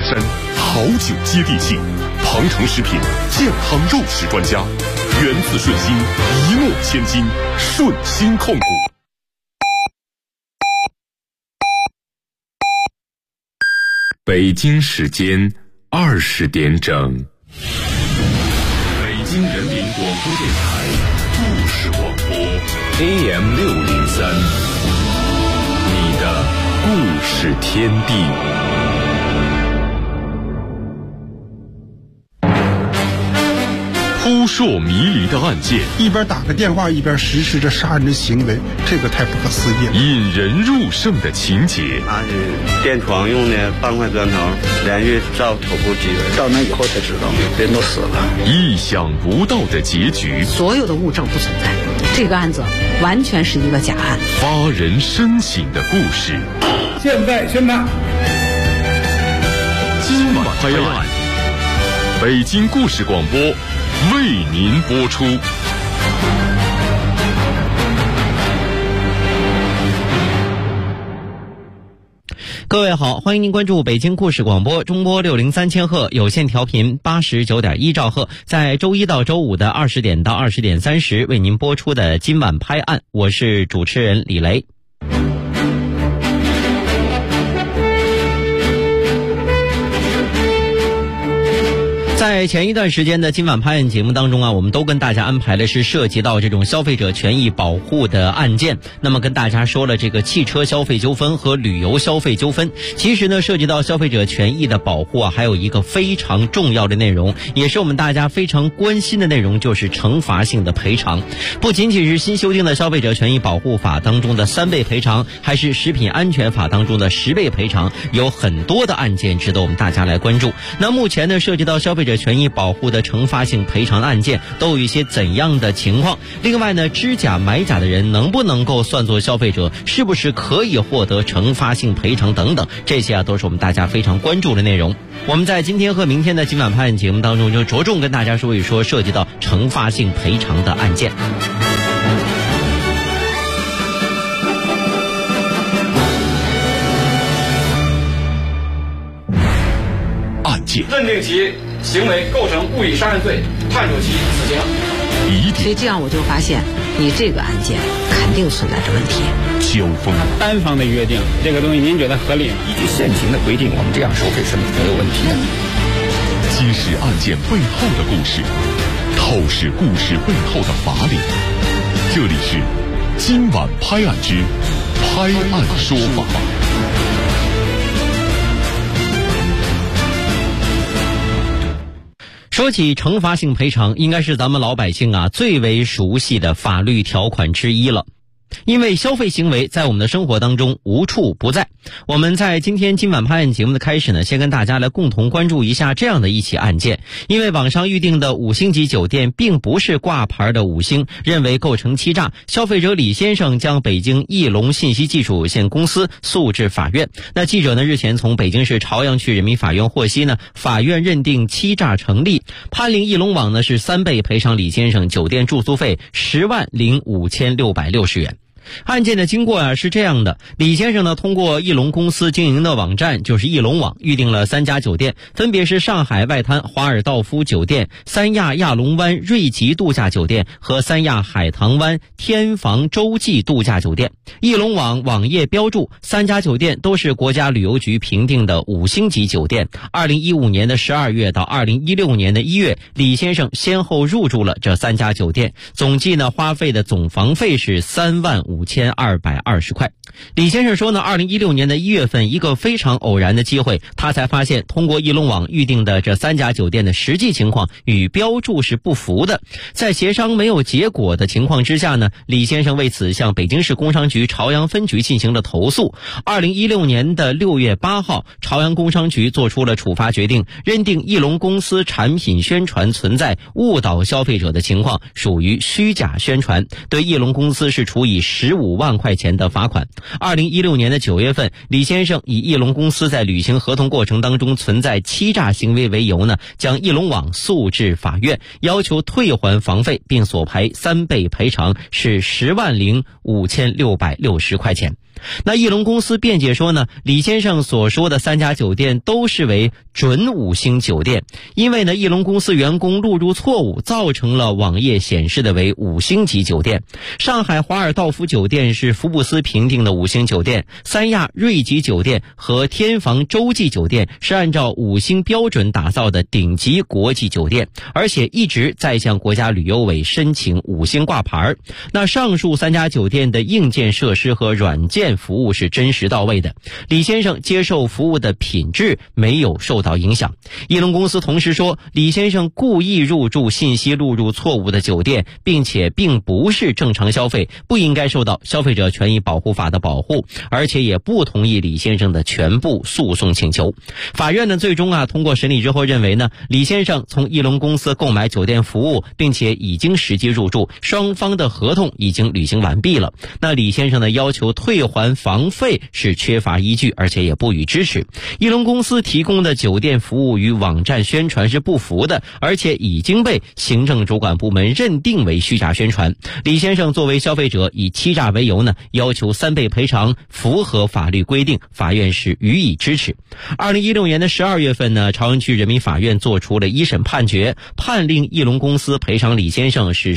山，好酒接地气。庞城食品健康肉食专家，源自顺心，一诺千金，顺心控股。北京时间20点整，北京人民广播电台故事广播 AM603，你的故事天地。扑朔迷离的案件， 一边打个电话一边实施着杀人的行为，这个太不可思议了。 引人入胜的情节， 那是电床用的半块砖头，连续照头部击人， 到那以后才知道人都死了。 意想不到的结局， 所有的物证不存在，这个案子完全是一个假案。 发人深省的故事， 现在宣判。 今晚拍案，北京故事广播为您播出。 各位好，欢迎您关注北京故事广播中波603千赫有线调频89.1兆赫，在周一到周五的20点到20点30为您播出的今晚拍案，我是主持人李雷。在前一段时间的今晚拍案节目当中啊，我们都跟大家安排的是涉及到这种消费者权益保护的案件。那么跟大家说了这个汽车消费纠纷和旅游消费纠纷，其实呢涉及到消费者权益的保护啊，还有一个非常重要的内容，也是我们大家非常关心的内容，就是惩罚性的赔偿。不仅仅是新修订的消费者权益保护法当中的3倍赔偿，还是食品安全法当中的10倍赔偿，有很多的案件值得我们大家来关注。那目前呢，涉及到消费者权益保护的惩罚性赔偿案件都有一些怎样的情况？另外呢，知假买假的人能不能够算作消费者？是不是可以获得惩罚性赔偿等等？这些啊都是我们大家非常关注的内容。我们在今天和明天的今晚拍案节目当中，就着重跟大家说一说涉及到惩罚性赔偿的案件。 认定其行为构成故意杀人罪，判处其死刑。 所以这样我就发现，你这个案件肯定存在着问题。 交锋， 单方的约定，这个东西您觉得合理吗？ 依据现行的规定，我们这样收费是没有问题的。 揭示案件背后的故事，透视故事背后的法理。这里是今晚拍案之拍案说法。 说起惩罚性赔偿，应该是咱们老百姓啊最为熟悉的法律条款之一了。因为消费行为在我们的生活当中无处不在。我们在今晚拍案节目的开始呢，先跟大家来共同关注一下这样的一起案件。因为网上预订的5星级酒店并不是挂牌的5星，认为构成欺诈，消费者李先生将北京翼龙信息技术有限公司诉至法院。那记者呢日前从北京市朝阳区人民法院获悉呢，法院认定欺诈成立，判令翼龙网呢是3倍赔偿李先生酒店住宿费10.5660元。案件的经过啊是这样的，李先生呢通过翼龙公司经营的网站，就是翼龙网，预订了3家酒店，分别是上海外滩华尔道夫酒店、三亚亚龙湾瑞吉度假酒店和三亚海棠湾天房洲际度假酒店。翼龙网网页标注3家酒店都是国家旅游局评定的5星级酒店。2015年的12月到2016年的1月，李先生先后入住了这3家酒店，总计呢花费的总房费是35220块。李先生说呢，2016年的1月份，一个非常偶然的机会，他才发现通过翼龙网预定的这3家酒店的实际情况与标注是不符的。在协商没有结果的情况之下呢，李先生为此向北京市工商局朝阳分局进行了投诉。2016年的6月8号，朝阳工商局做出了处罚决定，认定翼龙公司产品宣传存在误导消费者的情况，属于虚假宣传，对翼龙公司是处以15万块钱的罚款。2016年的9月份，李先生以翼龙公司在履行合同过程当中存在欺诈行为为由呢，将翼龙网诉至法院，要求退还房费，并索赔3倍赔偿，是10.5660块钱。 那翼龙公司辩解说呢，李先生所说的3家酒店都视为准5星酒店，因为呢翼龙公司员工录入错误，造成了网页显示的为5星级酒店。上海华尔道夫酒店是福布斯评定的5星酒店，三亚瑞吉酒店和天房洲际酒店是按照5星标准打造的顶级国际酒店，而且一直在向国家旅游委申请5星挂牌。那上述3家酒店的硬件设施和软件服务是真实到位的，李先生接受服务的品质没有受到影响。翼龙公司同时说，李先生故意入住信息录入错误的酒店，并且并不是正常消费，不应该受到消费者权益保护法的保护，而且也不同意李先生的全部诉讼请求。法院呢最终通过审理之后认为呢，李先生从翼龙公司购买酒店服务，并且已经实际入住，双方的合同已经履行完毕了。那李先生的要求退还房费是缺乏依据，而且也不予支持。翼龙公司提供的酒店服务与网站宣传是不符的，而且已经被行政主管部门认定为虚假宣传。李先生作为消费者以欺诈为由呢，要求3倍赔偿，符合法律规定，法院是予以支持。2016年的12月份呢，朝阳区人民法院作出了一审判决，判令翼龙公司赔偿李先生是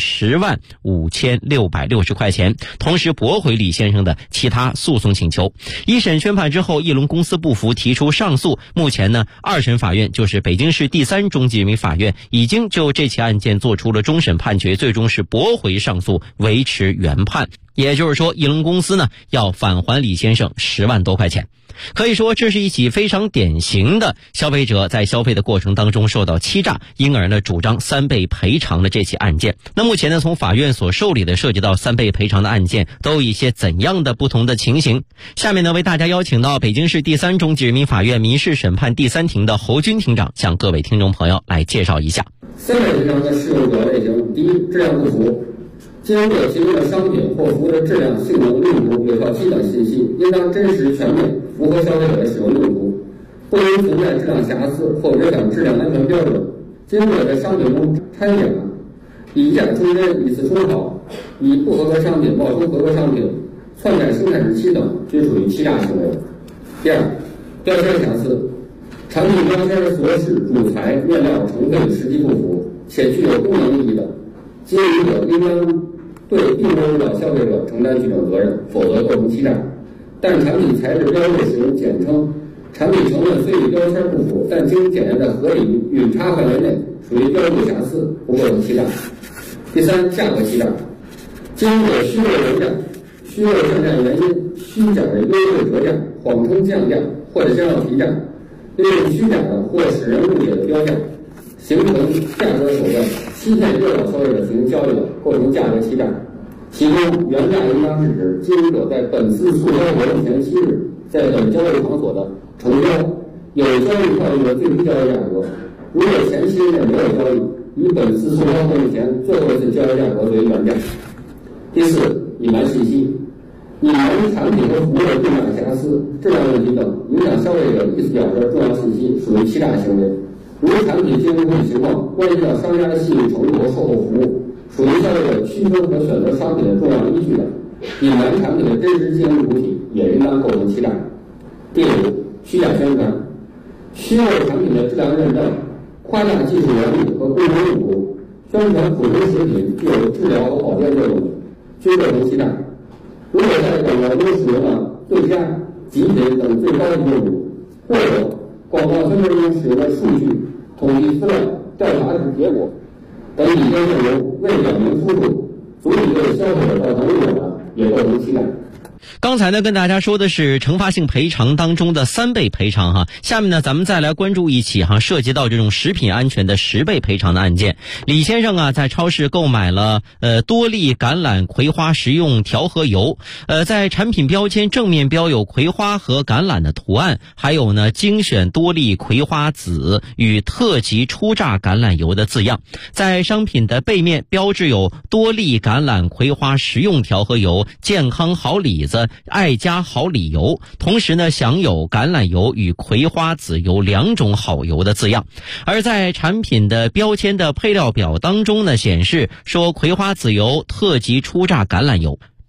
105660块钱，同时驳回李先生的其他诉讼请求。一审宣判之后，翼龙公司不服，提出上诉。目前呢，2审法院就是北京市第3中级人民法院已经就这起案件做出了终审判决，最终是驳回上诉，维持原判。也就是说，翼龙公司呢要返还李先生10万多块钱。可以说这是一起非常典型的消费者在消费的过程当中受到欺诈，因而呢主张3倍赔偿的这起案件。那目前呢，从法院所受理的涉及到3倍赔偿的案件都有一些怎样的不同的情形。下面呢，为大家邀请到北京市第3中级人民法院民事审判第3庭的侯军庭长向各位听众朋友来介绍一下。 3倍赔偿的适用主要类型：第一，质量不符。经营者提供的商品或服务的质量、性能、用途、有效期等信息应当真实全面，符合消费者的使用用途，不应存在质量瑕疵或违反质量安全标准。经营者在商品中掺假、以假充真、以次充好、以不合格商品冒充合格商品、篡改生产日期等，均属于欺诈行为。第二，标签瑕疵。产品标签所示主材、面料、成分实际不符，且具有功能意义的，经营者应当对并不误导消费者承担举证责任，否则构成欺诈。但产品材质标志使用简称，产品成分虽与标签不符，但经检验的合理允差范围内，属于标注瑕疵，不构成欺诈。第三，价格欺诈。经营者虚伪原价、虚伪降价原因、虚假的优惠折价、谎称降价或者将要提价，利用虚假的或使人误解的标价，形成价格手段，欺骗诱导消费者进行交易的，构成价格欺诈。其中，原价应当是指经营者在本次促销活动前7日在本交易场所的成交有交易套利的最低交易价格。如果前7日内没有交易，以本次促销活动前最后一次交易价格为原价。第四，隐瞒信息。隐瞒产品和服务的重大瑕疵、质量问题等影响消费者意思表示的重要信息，属于欺诈行为。如产品经营管理情况关系到商家的信誉程度和售后服务，属于消费者区分和选择商品的重要依据的，隐瞒产品的真实经营主体也应当构成欺诈。第五，虚假宣传。虚伪产品的质量认证，夸大技术原理和功能用途，宣传普通食品具有治疗和保健作用的，均构成欺诈。如果在广告中使用了最佳、极品等最高级用语，或者广告分配中使用的数据、统计资料、调查结果等里边内容未表明出处，足以对消费者造成误导，也构成欺诈。 刚才呢跟大家说的是惩罚性赔偿当中的3倍赔偿哈，下面呢咱们再来关注一起涉及到这种食品安全的10倍赔偿的案件。李先生在超市购买了多利橄榄葵花食用调和油，在产品标签正面标有葵花和橄榄的图案，还有呢精选多利葵花籽与特级初榨橄榄油的字样，在商品的背面标志有多利橄榄葵花食用调和油、健康好李子、爱家好李油，同时呢享有橄榄油与葵花籽油2种好油的字样。而在产品的标签的配料表当中呢显示说葵花籽油特级初榨橄榄油。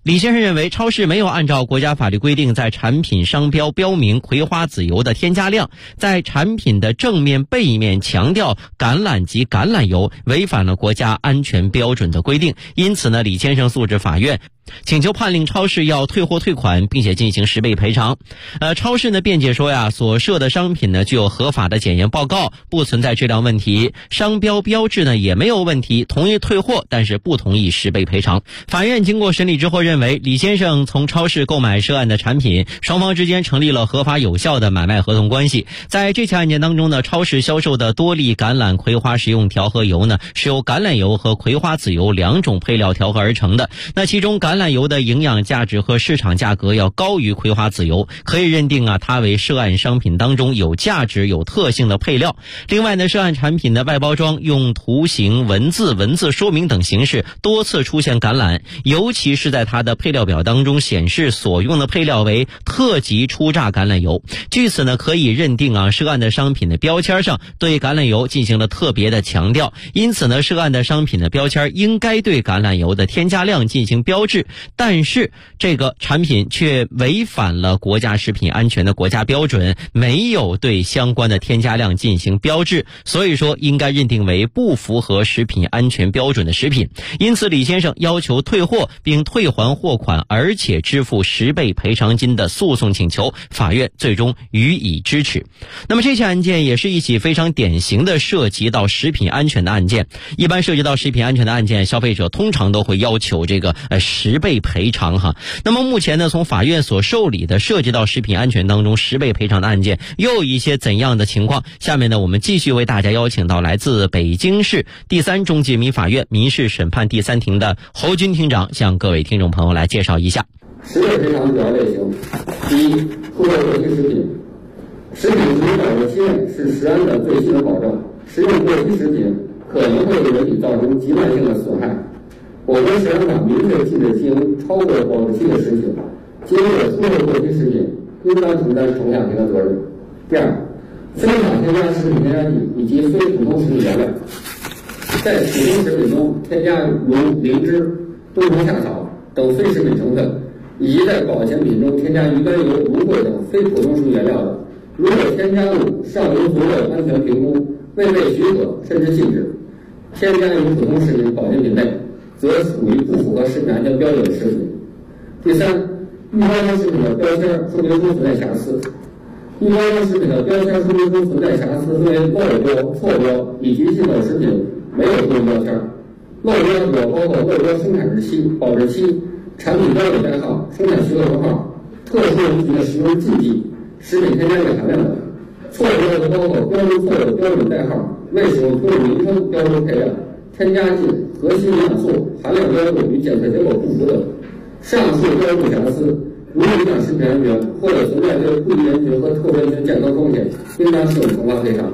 李先生认为，超市没有按照国家法律规定在产品商标标明葵花籽油的添加量，在产品的正面背面强调橄榄及橄榄油，违反了国家安全标准的规定。因此呢，李先生诉至法院，请求判令超市要退货退款，并且进行10倍赔偿。超市呢辩解说呀，所涉的商品呢具有合法的检验报告，不存在质量问题，商标标志呢也没有问题，同意退货，但是不同意10倍赔偿。法院经过审理之后认为，李先生从超市购买涉案的产品，双方之间成立了合法有效的买卖合同关系。在这起案件当中呢，超市销售的多利橄榄葵花食用调和油呢，是由橄榄油和葵花籽油2种配料调和而成的。那其中橄榄油的营养价值和市场价格要高于葵花籽油，可以认定它为涉案商品当中有价值有特性的配料。另外呢，涉案产品的外包装用图形、文字说明等形式多次出现橄榄，尤其是在它的配料表当中显示所用的配料为特级初榨橄榄油。据此呢，可以认定涉案的商品的标签上对橄榄油进行了特别的强调，因此呢，涉案的商品的标签应该对橄榄油的添加量进行标志，但是这个产品却违反了国家食品安全的国家标准，没有对相关的添加量进行标志，所以说应该认定为不符合食品安全标准的食品。因此李先生要求退货并退还货款，而且支付10倍赔偿金的诉讼请求，法院最终予以支持。那么这起案件也是一起非常典型的涉及到食品安全的案件。一般涉及到食品安全的案件，消费者通常都会要求这个10倍赔偿哈。那么目前呢，从法院所受理的涉及到食品安全当中10倍赔偿的案件又有一些怎样的情况？下面呢，我们继续为大家邀请到来自北京市第3中级人民法院民事审判第3庭的侯军庭长，向各位听众朋友来介绍一下。 10倍赔偿主要类型：第一，出售过期食品。食品食品保质期限是食安的最新的保证，食用过期食品可能会对人体造成极慢性的损害。我国食安法明确禁止经营超过保质期的食品，经营者出售过期食品应当承担承下赔的责任。第二，非法添加食品添加剂以及非普通食品原料，在普通食品中添加如灵芝、冬虫夏草等非食品成分，以及在保健品中添加鱼肝油、芦荟等非普通食品原料的，如果添加物尚无足够的安全评估，未被许可甚至禁止，添加于普通食品保健品内，则属于不符合食品安全标准的食品。第三，预包装食品的标签说明书存在瑕疵。预包装食品的标签说明书存在瑕疵分为漏标、错标以及进口食品没有对应标签。漏标主要包括漏标生产日期、保质期、产品标准代号、生产许可证号、特殊人群的食用禁忌、食品添加剂含量等。错标的包括标注错的标准代号、未使用标准名称标注配料、添加剂、核心营养素含量标注与检测结果不符等。上述标注瑕疵如影响食品安全或者存在对不宜人群和特殊人群健康风险，应当适用惩罚赔偿。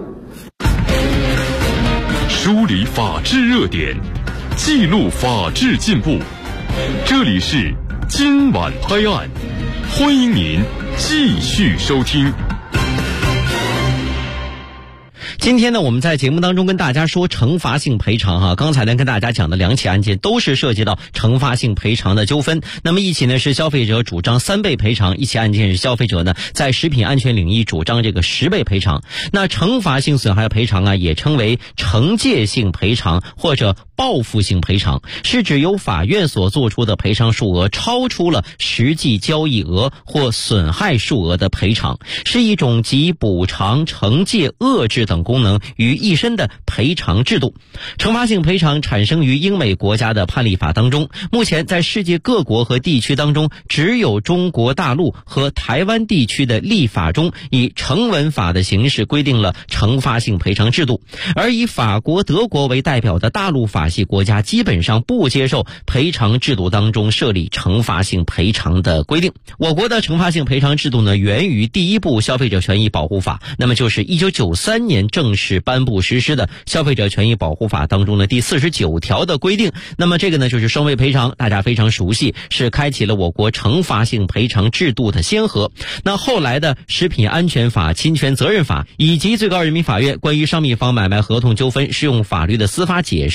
梳理法治热点，记录法治进步。这里是今晚拍案，欢迎您继续收听。 今天呢，我们在节目当中跟大家说惩罚性赔偿哈。刚才呢跟大家讲的2起案件都是涉及到惩罚性赔偿的纠纷。那么一起呢是消费者主张3倍赔偿，一起案件是消费者呢在食品安全领域主张这个10倍赔偿。那惩罚性损害赔偿也称为惩戒性赔偿或者报复性赔偿，是指由法院所做出的赔偿数额超出了实际交易额或损害数额的赔偿，是一种集补偿、惩戒、遏制等功能于一身的赔偿制度。惩罚性赔偿产生于英美国家的判例法当中，目前在世界各国和地区当中，只有中国大陆和台湾地区的立法中以成文法的形式规定了惩罚性赔偿制度，而以法国、德国为代表的大陆法系国家基本上不接受赔偿制度当中设立惩罚性赔偿的规定。我国的惩罚性赔偿制度呢，源于第一部消费者权益保护法，那么就是1993年正式颁布实施的消费者权益保护法当中的第49条的规定。那么这个呢就是双倍赔偿，大家非常熟悉，是开启了我国惩罚性赔偿制度的先河。那后来的食品安全法、侵权责任法以及最高人民法院关于商品房买卖合同纠纷适用法律的司法解释，都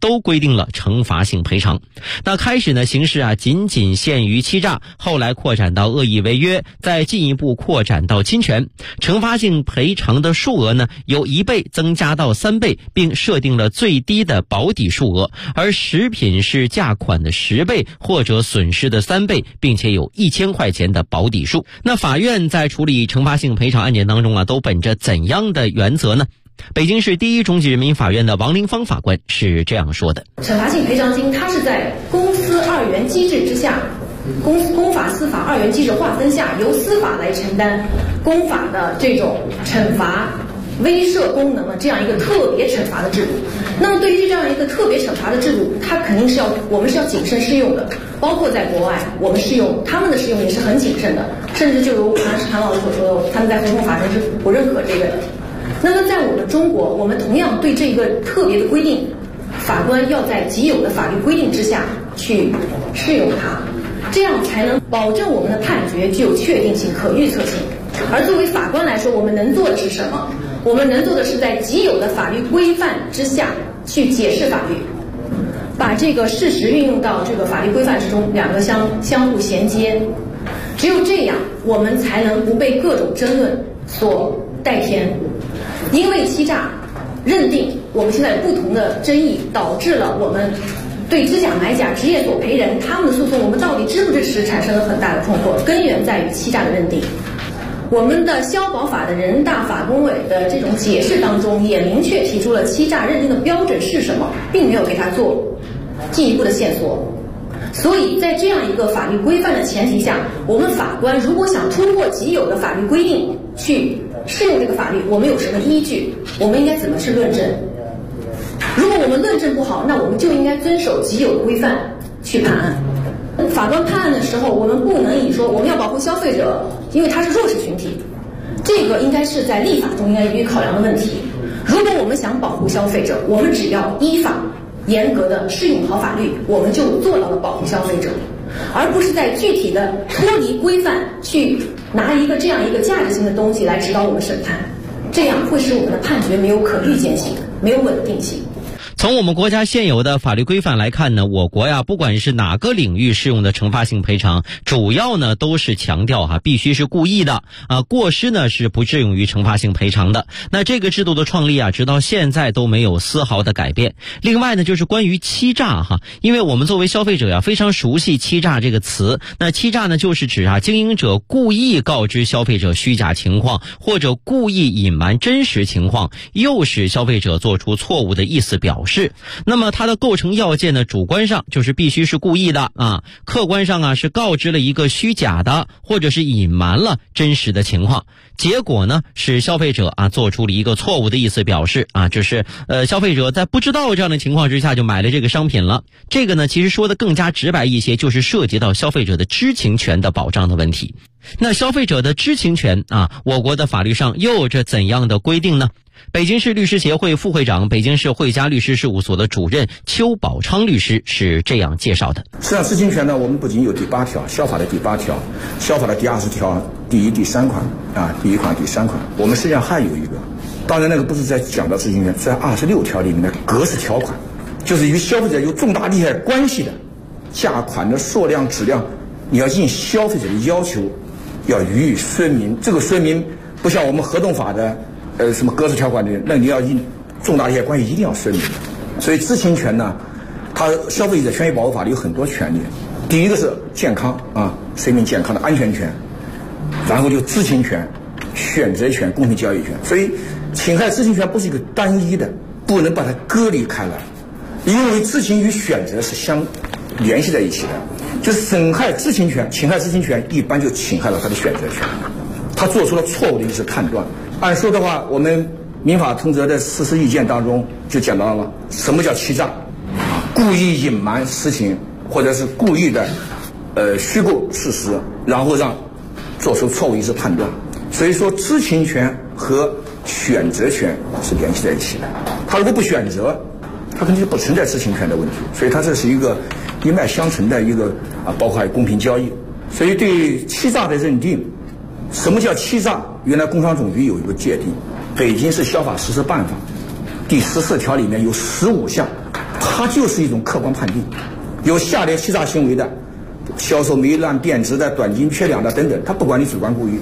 都规定了惩罚性赔偿。那开始呢，形式仅仅限于欺诈，后来扩展到恶意违约，再进一步扩展到侵权。惩罚性赔偿的数额呢，由1倍增加到3倍，并设定了最低的保底数额，而食品是价款的10倍或者损失的3倍，并且有1000块钱的保底数。那法院在处理惩罚性赔偿案件当中都本着怎样的原则呢？北京市第一中级人民法院的王林芳法官是这样说的： 惩罚性赔偿金它是在公私2元机制之下，公法私法2元机制划分下，由司法来承担公法的这种惩罚威慑功能的这样一个特别惩罚的制度。那么对于这样一个特别惩罚的制度，它肯定是我们是要谨慎适用的，包括在国外我们适用，他们的适用也是很谨慎的，甚至就如韩老师所说的，他们在合同法中是不认可这个的。那么在我们中国，我们同样对这个特别的规定，法官要在既有的法律规定之下去适用它，这样才能保证我们的判决具有确定性、可预测性。而作为法官来说，我们能做的是什么？我们能做的是在既有的法律规范之下去解释法律，把这个事实运用到这个法律规范之中，两个相互衔接。只有这样，我们才能不被各种争论所带偏。因为欺诈认定我们现在有不同的争议，导致了我们对知假买假、职业索赔人他们的诉讼，我们到底支不支持产生了很大的困惑，根源在于欺诈的认定。我们的消保法的人大法工委的这种解释当中也明确提出了欺诈认定的标准是什么，并没有给它做进一步的线索。所以在这样一个法律规范的前提下，我们法官如果想突破既有的法律规定去适用这个法律，我们有什么依据？我们应该怎么去论证？如果我们论证不好，那我们就应该遵守既有的规范去判案。法官判案的时候，我们不能以说我们要保护消费者，因为他是弱势群体，这个应该是在立法中应该予以考量的问题。如果我们想保护消费者，我们只要依法严格的适用好法律，我们就做到了保护消费者，而不是在具体的脱离规范去拿这样一个价值性的东西来指导我们审判，这样会使我们的判决没有可预见性，没有稳定性。 从我们国家现有的法律规范来看呢，我国不管是哪个领域适用的惩罚性赔偿，主要呢都是强调必须是故意的过失呢是不适用于惩罚性赔偿的。那这个制度的创立直到现在都没有丝毫的改变。另外呢，就是关于欺诈因为我们作为消费者非常熟悉欺诈这个词。那欺诈呢就是指经营者故意告知消费者虚假情况，或者故意隐瞒真实情况，诱使消费者做出错误的意思表示。那么它的构成要件呢，主观上就是必须是故意的客观上是告知了一个虚假的，或者是隐瞒了真实的情况，结果呢使消费者做出了一个错误的意思表示就是消费者在不知道这样的情况之下就买了这个商品了。这个呢其实说的更加直白一些，就是涉及到消费者的知情权的保障的问题。那消费者的知情权我国的法律上又有着怎样的规定呢？北京市律师协会副会长、北京市汇佳律师事务所的主任邱宝昌律师是这样介绍的： 实际上，知情权呢，我们不仅有第8条，消法的第8条，消法的第20条第1、第3款第1款、第3款，我们实际上还有一个，当然那个不是在讲到知情权，在26条里面的格式条款，就是与消费者有重大利害关系的价款的数量、质量，你要应消费者的要求，要予以说明。这个说明不像我们合同法的什么格式条款的，那你要应重大利害关系一定要说明的。所以知情权呢，它消费者权益保护法里有很多权利。第一个是健康生命健康的安全权，然后就知情权、选择权、公平交易权。所以侵害知情权不是一个单一的，不能把它割离开来，因为知情与选择是相联系在一起的。就是损害知情权、侵害知情权，一般就侵害了他的选择权，他做出了错误的意识判断。按说的话，我们民法通则的实施意见当中就讲到了什么叫欺诈，故意隐瞒实情，或者是故意的虚构事实，然后让做出错误意识判断。所以说，知情权和选择权是联系在一起的。他如果不选择，他肯定就不存在知情权的问题。所以它这是一个一脉相承的一个包括还有公平交易。所以对欺诈的认定，什么叫欺诈？原来工商总局有一个界定，北京市消法实施办法第14条里面有15项它就是一种客观判定。有下列欺诈行为的，销售糜烂变质的、短斤缺两的等等，他不管你主观故意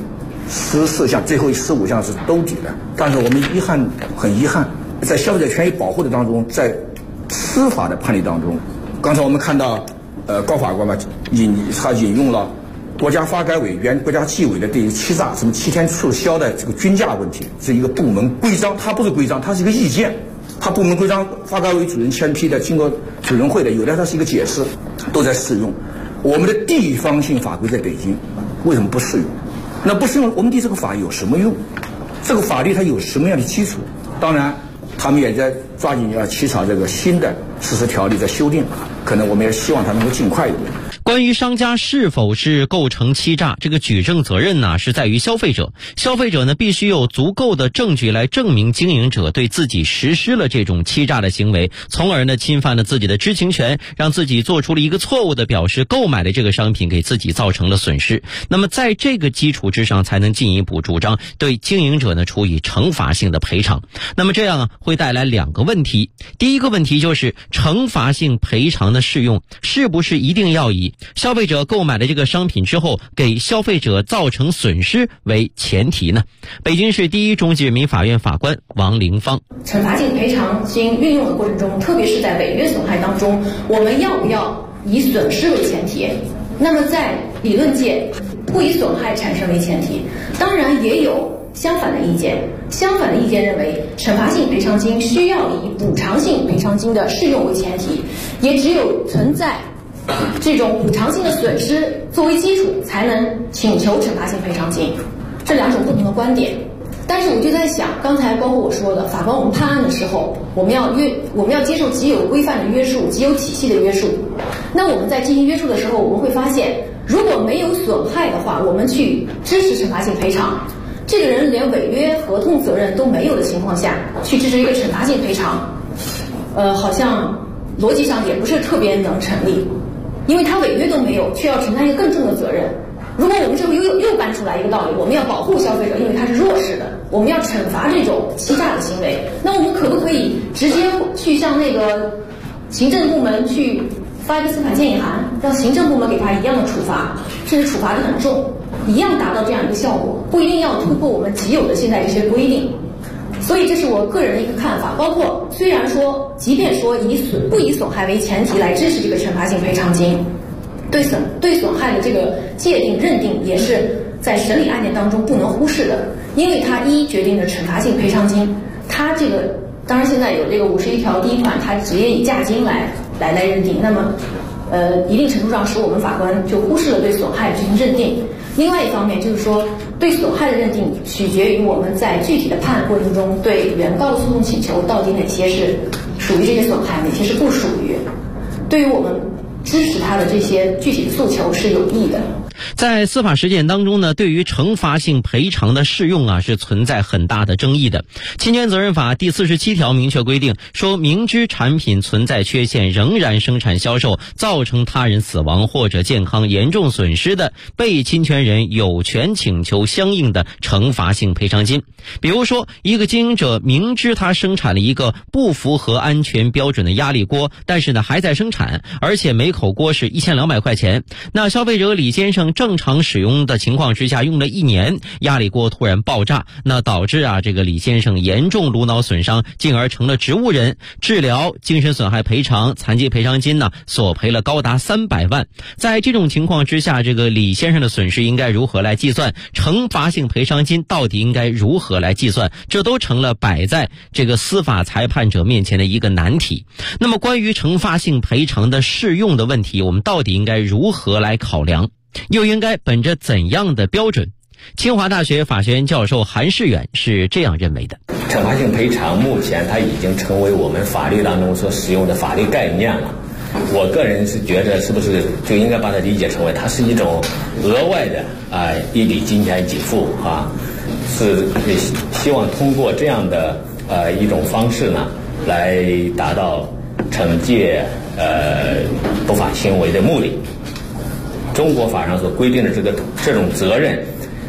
，14项最后15项是兜底的。但是我们很遗憾，在消费者权益保护的当中，在司法的判例当中，刚才我们看到高法官他引用了国家发改委原国家纪委的对于欺诈什么7天促销的这个均价问题，是一个部门规章，它不是规章，它是一个意见。它部门规章发改委主任签批的，经过主任会的，有的它是一个解释，都在适用。我们的地方性法规在北京为什么不适用？那不适用，我们对这个法有什么用？这个法律它有什么样的基础？当然他们也在抓紧要起草这个新的实施条例在修订，可能我们也希望它能够尽快一点。 关于商家是否是构成欺诈，这个举证责任呢是在于消费者。消费者呢必须有足够的证据来证明经营者对自己实施了这种欺诈的行为，从而呢侵犯了自己的知情权，让自己做出了一个错误的表示，购买的这个商品给自己造成了损失。那么在这个基础之上，才能进一步主张对经营者呢处以惩罚性的赔偿。那么这样啊会带来2个问题。第一个问题就是惩罚性赔偿的适用是不是一定要以消费者购买了这个商品之后给消费者造成损失为前提呢？北京市第一中级人民法院法官王凌芳： 惩罚性赔偿金运用的过程中，特别是在违约损害当中，我们要不要以损失为前提？那么在理论界，不以损害产生为前提，当然也有相反的意见。相反的意见认为，惩罚性赔偿金需要以补偿性赔偿金的适用为前提，也只有存在这种补偿性的损失作为基础，才能请求惩罚性赔偿金。这2种不同的观点。但是我就在想，刚才包括我说的，法官我们判案的时候，我们要接受极有规范的约束，极有体系的约束。那我们在进行约束的时候，我们会发现，如果没有损害的话，我们去支持惩罚性赔偿，这个人连违约合同责任都没有的情况下，去支持一个惩罚性赔偿，好像逻辑上也不是特别能成立，因为他违约都没有，却要承担一个更重的责任。如果我们这会又搬出来一个道理，我们要保护消费者，因为他是弱势的，我们要惩罚这种欺诈的行为，那我们可不可以直接去向那个行政部门去发一个司法建议函，让行政部门给他一样的处罚，甚至处罚的很重，一样达到这样一个效果，不一定要突破我们既有的现在这些规定。所以这是我个人的一个看法，包括虽然说即便说不以损害为前提来支持这个惩罚性赔偿金，对损害的这个界定认定也是在审理案件当中不能忽视的，因为它决定的惩罚性赔偿金，它这个当然现在有这个51条第1款，它直接以价金来认定，那么一定程度上使我们法官就忽视了对损害进行认定。另外一方面就是说，对损害的认定取决于我们在具体的判案过程中对原告的诉讼请求到底哪些是属于这些损害，哪些是不属于，对于我们支持他的这些具体的诉求是有益的。 在司法实践当中呢，对于惩罚性赔偿的适用是存在很大的争议的。侵权责任法第47条明确规定说，明知产品存在缺陷仍然生产销售，造成他人死亡或者健康严重损失的，被侵权人有权请求相应的惩罚性赔偿金。比如说，一个经营者明知他生产了一个不符合安全标准的压力锅，但是呢还在生产，而且每口锅是1200块钱，那消费者李先生正常使用的情况之下用了1年，压力锅突然爆炸，那导致这个李先生严重颅脑损伤，进而成了植物人，治疗、精神损害赔偿、残疾赔偿金索赔了高达300万。在这种情况之下，这个李先生的损失应该如何来计算？惩罚性赔偿金到底应该如何来计算？这都成了摆在这个司法裁判者面前的一个难题。那么关于惩罚性赔偿的适用的问题，我们到底应该如何来考量？又应该本着怎样的标准？清华大学法学院教授韩世远是这样认为的： 惩罚性赔偿目前它已经成为我们法律当中所使用的法律概念了。我个人是觉得，是不是就应该把它理解成为它是一种额外的一笔金钱给付是希望通过这样的一种方式呢，来达到惩戒不法行为的目的。中国法上所规定的这种责任，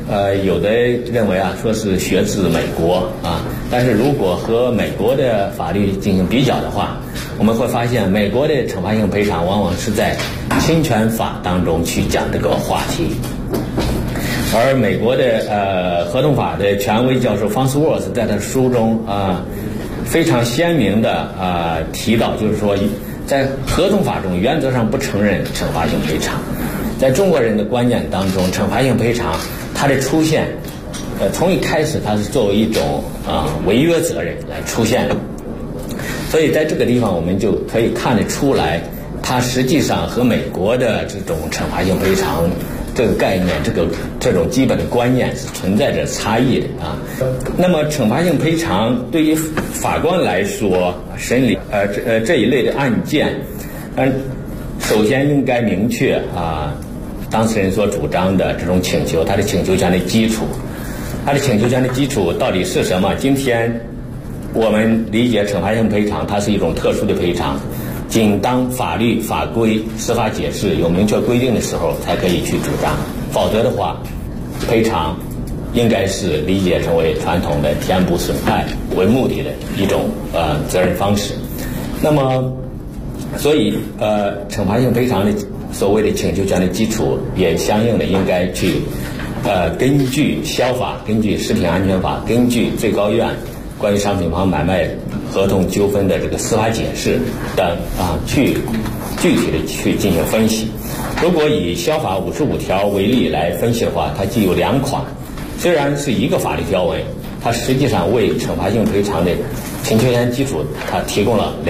有的认为啊，说是学自美国啊，但是如果和美国的法律进行比较的话，我们会发现美国的惩罚性赔偿往往是在侵权法当中去讲这个话题，而美国的合同法的权威教授 Farnsworth 在他的书中非常鲜明的提到，就是说在合同法中原则上不承认惩罚性赔偿。在中国人的观念当中，惩罚性赔偿它的出现，从一开始它是作为一种违约责任来出现的，所以在这个地方我们就可以看得出来，它实际上和美国的这种惩罚性赔偿这个概念，这种基本的观念是存在着差异的啊。那么惩罚性赔偿对于法官来说审理这一类的案件，首先应该明确当事人所主张的这种请求，他的请求权的基础，他的请求权的基础到底是什么？今天我们理解惩罚性赔偿，它是一种特殊的赔偿，仅当法律法规司法解释有明确规定的时候才可以去主张，否则的话，赔偿应该是理解成为传统的填补损害为目的的一种责任方式。那么所以惩罚性赔偿的所谓的请求权的基础也相应的应该去根据消法，根据食品安全法，根据最高院关于商品房买卖合同纠纷的这个司法解释等去具体的去进行分析。如果以消法55条为例来分析的话，它既有2款，虽然是一个法律条文，它实际上为惩罚性赔偿的请求权基础它提供了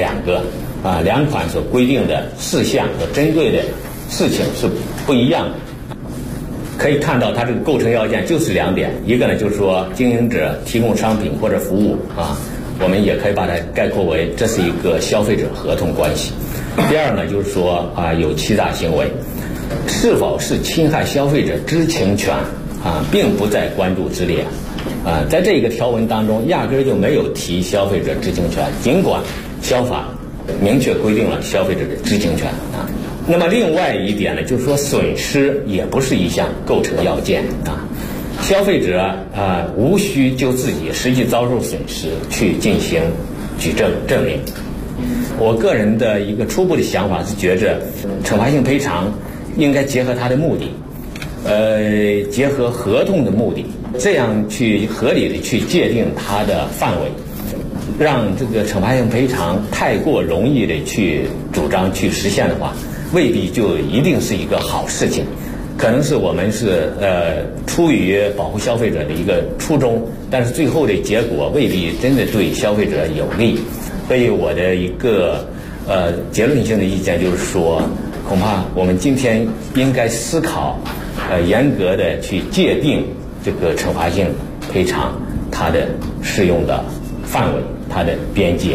2款所规定的事项和针对的事情是不一样的。可以看到它这个构成要件就是2点，一个呢就是说经营者提供商品或者服务我们也可以把它概括为这是一个消费者合同关系。第二呢就是说有欺诈行为，是否是侵害消费者知情权并不在关注之列在这个条文当中压根就没有提消费者知情权，尽管消法明确规定了消费者的知情权那么另外一点呢，就是说损失也不是一项构成要件消费者无需就自己实际遭受损失去进行举证证明。我个人的一个初步的想法是觉着惩罚性赔偿应该结合它的目的，结合合同的目的，这样去合理的去界定它的范围，让这个惩罚性赔偿太过容易的去主张去实现的话，未必就一定是一个好事情。可能是我们是出于保护消费者的一个初衷，但是最后的结果未必真的对消费者有利。所以我的一个结论性的意见就是说，恐怕我们今天应该思考严格的去界定这个惩罚性赔偿它的适用的范围，它的边界。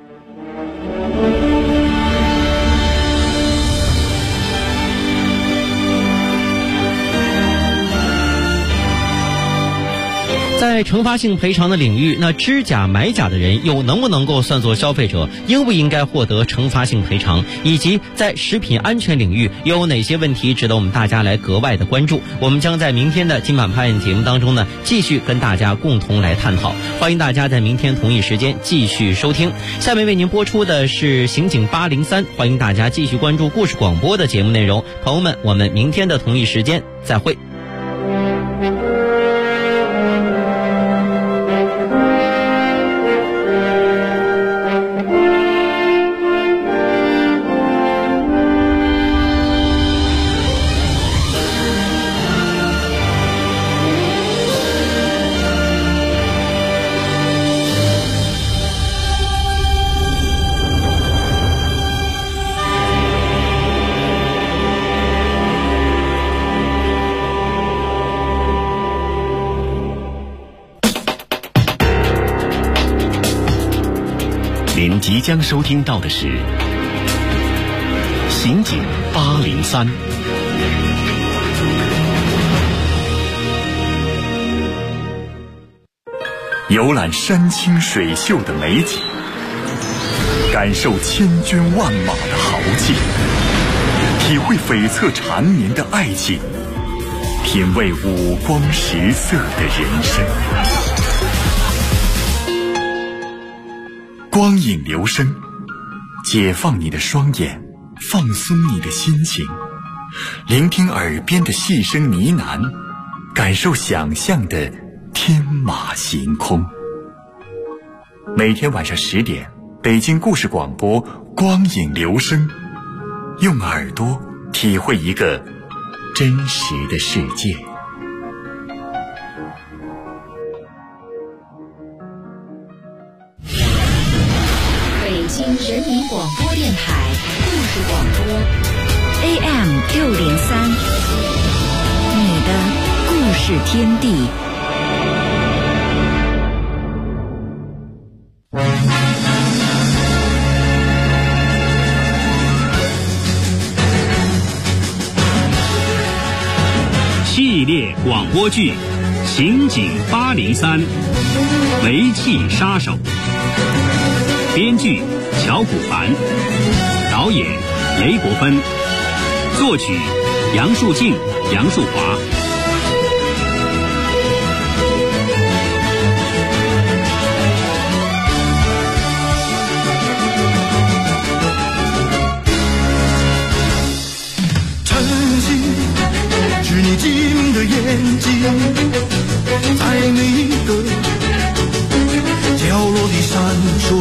在惩罚性赔偿的领域，那知假买假的人又能不能够算作消费者？应不应该获得惩罚性赔偿？以及在食品安全领域又有哪些问题值得我们大家来格外的关注？我们将在明天的金版拍案节目当中呢，继续跟大家共同来探讨。欢迎大家在明天同一时间继续收听。下面为您播出的是刑警803，欢迎大家继续关注故事广播的节目内容。朋友们，我们明天的同一时间再会。 您即将收听到的是刑警803。游览山清水秀的美景，感受千军万马的豪气，体会悱恻缠绵的爱情， 品味五光十色的人生。光影留声，解放你的双眼，放松你的心情，聆听耳边的细声呢喃，感受想象的天马行空。每天晚上10点，北京故事广播光影留声，用耳朵体会一个真实的世界。 北京人民广播电台故事广播 AM603，你的故事天地。 系列广播剧《刑警803》，煤气杀手。编剧乔古凡，导演雷国芬，作曲杨树静、杨树华。 你晶莹的眼睛，在每一个角落里闪烁。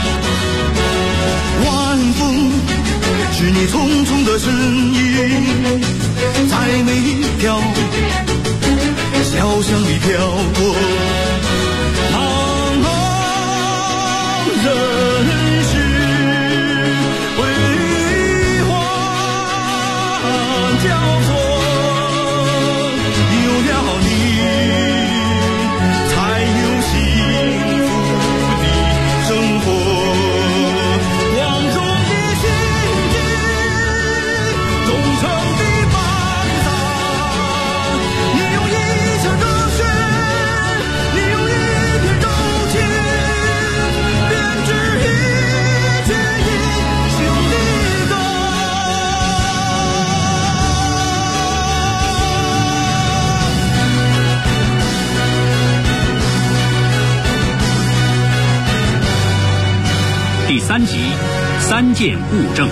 晚风是你匆匆的身影，在每一条小巷里飘过。茫茫人世辉煌交错。 第3集3件物证。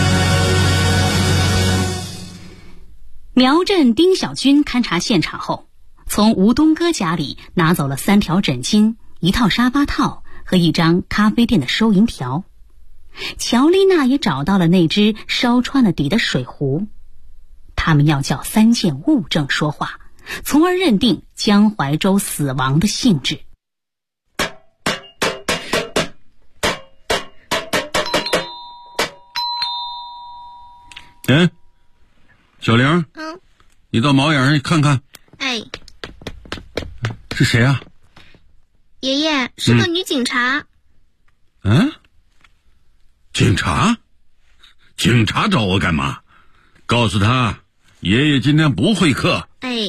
苗振、丁小军勘察现场后，从吴东哥家里拿走了3条枕巾、1套沙发套和1张咖啡店的收银条。乔丽娜也找到了那只烧穿了底的水壶。他们要叫3件物证说话，从而认定江淮州死亡的性质。 小玲，你到猫眼上看看。 哎， 是谁啊？ 爷爷，是个女警察。 警察？警察找我干嘛？告诉他，爷爷今天不会客。 哎，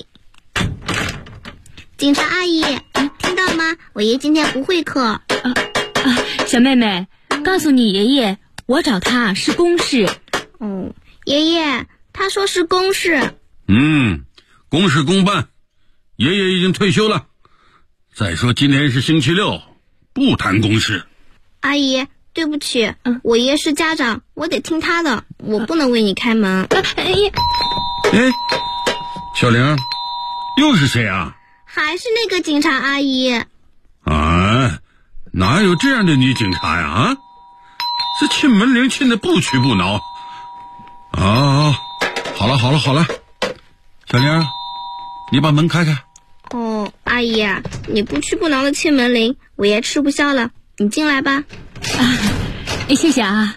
警察阿姨，你听到吗？我爷今天不会客。 小妹妹，告诉你爷爷，我找他是公事。 爷爷，他说是公事。 公事公办，爷爷已经退休了。再说今天是星期六，不谈公事。 阿姨，对不起，我爷是家长，我得听他的，我不能为你开门。 小玲，又是谁啊？ 还是那个警察阿姨。 哪有这样的女警察呀？这沁门铃沁得不屈不挠。好了，小玲，你把门开开。 阿姨，你不屈不挠的沁门铃，我爷吃不消了，你进来吧。 谢谢啊。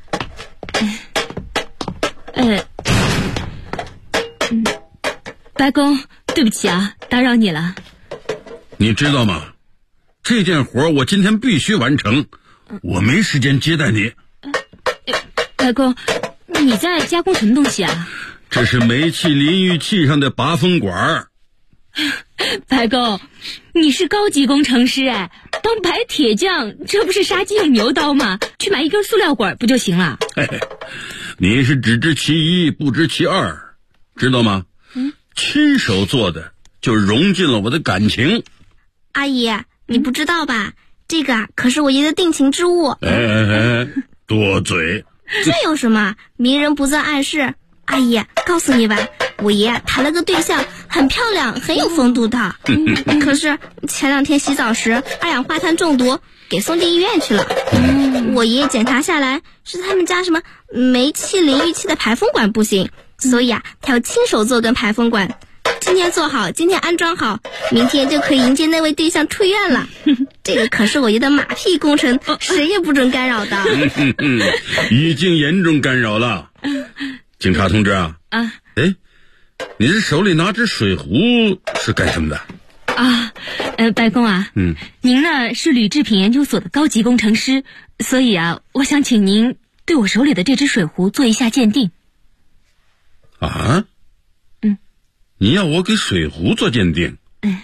白公，对不起啊，打扰你了。 你知道吗？这件活我今天必须完成，我没时间接待你。 白公，你在加工什么东西啊？ 这是煤气淋浴器上的拔风管。 白公，你是高级工程师哎，当白铁匠，这不是杀鸡用牛刀吗？去买一根塑料管不就行了？ 你是只知其一不知其二，知道吗？ 亲手做的，就融进了我的感情。 阿姨，你不知道吧？这个可是我爷的定情之物。 多嘴。 这有什么？明人不做暗事。阿姨，告诉你吧，我爷谈了个对象，很漂亮，很有风度的。可是前2天洗澡时二氧化碳中毒，给送进医院去了。我爷爷检查下来是他们家什么煤气淋浴器的排风管不行，所以他要亲手做根排风管。今天做好，今天安装好，明天就可以迎接那位对象出院了。这个可是我爷的马屁工程，谁也不准干扰的。 已经严重干扰了。警察同志啊，你这手里拿着水壶是干什么的？ 白公啊，您呢是铝制品研究所的高级工程师，所以我想请您对我手里的这只水壶做一下鉴定。 啊？你要我给水壶做鉴定？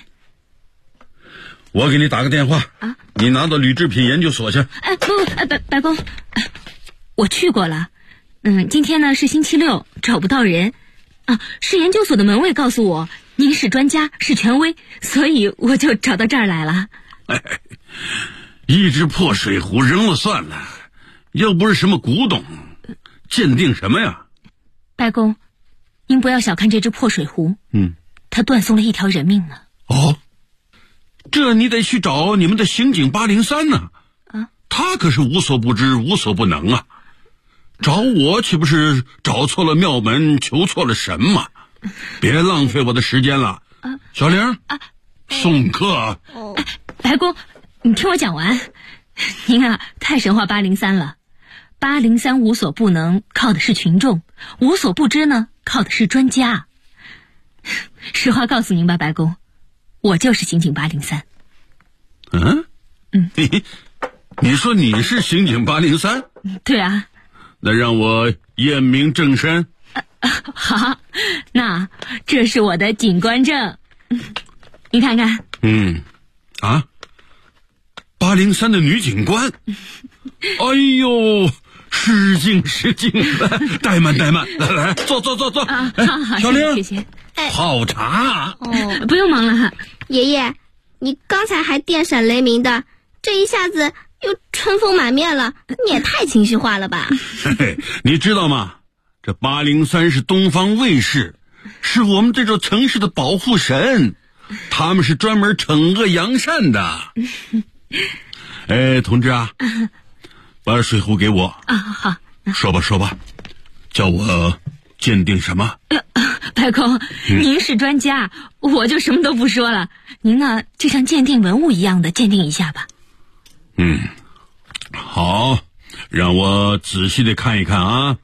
我给你打个电话你拿到铝制品研究所去。 白公，我去过了。今天呢是星期六，找不到人是研究所的门卫告诉我您是专家，是权威，所以我就找到这儿来了。 一只破水壶扔了算了，又不是什么古董，鉴定什么呀？ 白公，您不要小看这只破水壶，它断送了一条人命呢。 这你得去找你们的刑警803呢。他可是无所不知无所不能啊，找我岂不是找错了庙门，求错了神嘛？别浪费我的时间了。小玲，送客。 白公，你听我讲完。您太神话803了。803无所不能，靠的是群众；无所不知呢，靠的是专家。实话告诉您吧，白公，我就是刑警803。 你说你是刑警803？ 对啊。 那让我验明正身。 好，那这是我的警官证，你看看。 803的女警官。哎呦，失敬。怠慢，来坐。 好， 小玲， 谢谢。 泡茶。 不用忙了。 爷爷，你刚才还电闪雷鸣的，这一下子又春风满面了，你也太情绪化了吧？ 你知道吗？这803是东方卫视，是我们这座城市的保护神，他们是专门惩恶扬善的。同志把水壶给我。 好。 说吧，叫我鉴定什么？ 白公，您是专家，我就什么都不说了。您呢，就像鉴定文物一样的鉴定一下吧。 好，让我仔细的看一看啊。